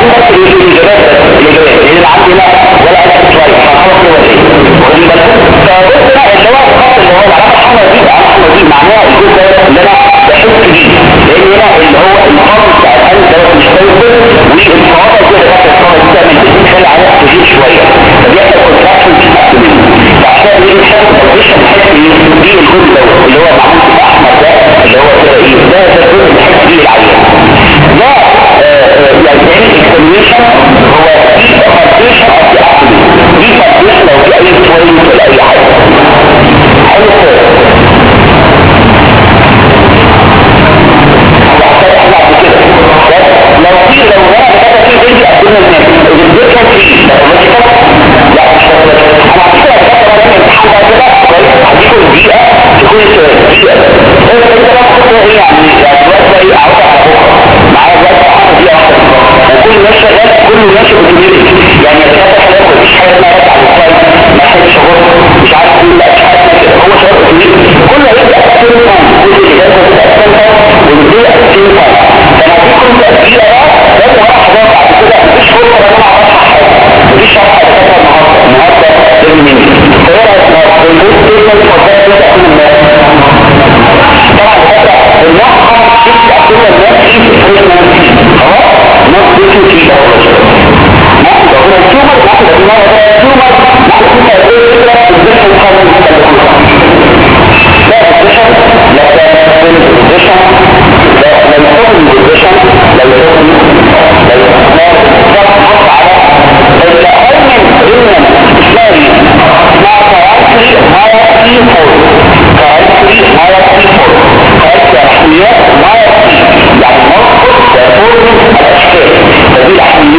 بس الاجابات لان عندي لا ولا اكس واي فخلاص هو ايه واخدين بالكم. فبص بقى اللي هو الخط اللي هو العلامه الحمراء دي معناها الجزء اللي انا بحس بيه، لان هنا اللي هو الخط بتاع القلب دوت مش ثابت، والصوابع كده بقى الصوابع بتعمل بتخلي عليها تزيد شويه فبيحصل كونتراكشن في الابدومين. فعشان ايه نحس البوزيشن نحس ايه دي الجزء دوت اللي هو معمول في الاحمر ده اللي هو كده ايه ده الجزء اللي بحس بيه العيان ده يعني اكسبليشن هو دي فالبيشن اوف ذا ابدومين. دي فالبيشن لو في اي تويلت ولا اي حاجه حلو خالص. لو في لو انا كده في فيديو قدمنا الناس الدكتور فيه لا مش فاكر لا مش فاكر انا على فكره الدكتور ده الامتحان ده كده كويس هديكم دقيقه تكون دقيقه انت بقى تحط ايه يعني دلوقتي ايه اقعد على بكره معايا دلوقتي احط دقيقه واحده وكل الناس شغال كله ماشي اوتوماتيك يعني يا كده حاجه مفيش حاجه اسمها رجع على الفايل ما حدش شغل مش عارف ايه لا مش عارف كده هو شغال اوتوماتيك كله هيبدا اكتر كل اللي جاي هيبدا اكتر والدقيقه اكتر فانا هديكم تأثير بقى لازم اروح احضر بعد كده مفيش فرصه ان انا اعرف حاجه مفيش شرح اساسا النهارده لازم مني فهي البوست ستيتمنت فضلت كده اكون الناس طبعا الفكره النقطه شفت اكون الناس في الفريشمان خلاص ناس بيكون في باولوجي ممكن تكون التيومر ممكن تكون التيومر ممكن تكون الفكره البوزيشن خالص لا البوزيشن لا البوزيشن لا يكون البوزيشن لا يكون بص على الأهمن ريمن ساري مع كاركتري مايا سي فور كاركتري مايا سي فور كاركتري أحميات مايا سي يعني نصف تفورم الأشكال فدي الأحميات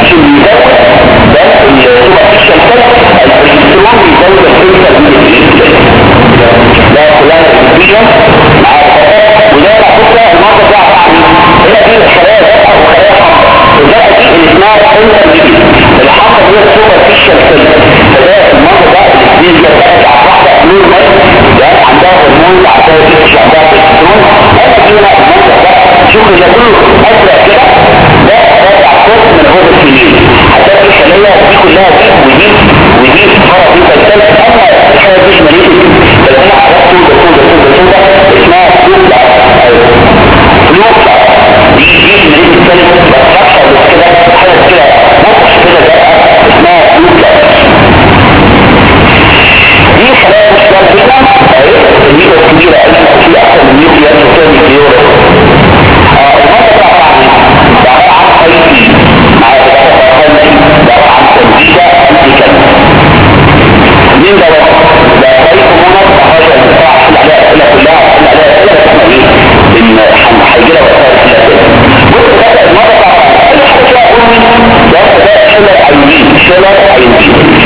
الاستروجين بيزود ده السوبرفيشال سيل، البروجسترون بيزود الفيزيكال ميديتيشن ده كلها ريزيشن مع الخلايا. وده على فكره المنظر ده عباره عن هنا دي خلايا زرقاء وخلايا حمراء، الزرقاء دي اللي اسمها انترميديت، الحمراء هي السوبرفيشال سيل. فده المنظر ده الاثنين دي بتاعت واحده نورمال يعني عندها هرمون عندها فيتش عندها بروجسترون، هذا هنا المنظر ده شوف ده كله ازرق كده، ده راجع فوق من هو السنين هتلاقي الخليه دي كلها ودي فرق دي تلتل. اما الحاجه دي ماليه بس هنا حاجات سودة اسمها فلوكلا دي ماليه الثالث بتفكر بس كده حاجه كده نقص كده ده اسمها فلوكلا. دي خلايا مش كده الميكرو كبيره في اكثر من نيوكليات وكده مليون. المنطقه عباره عن خيطي مع عباره عن تنبيهه انتيكال مين ده خيط منط حاجه ما ينفعش عليها اسئله كلها عليها اسئله بس احنا ايه ان هيجيلها وقتها اسئله كده. بص ده المنطقه اي حاجه فيها قوي ده شيلر ايودين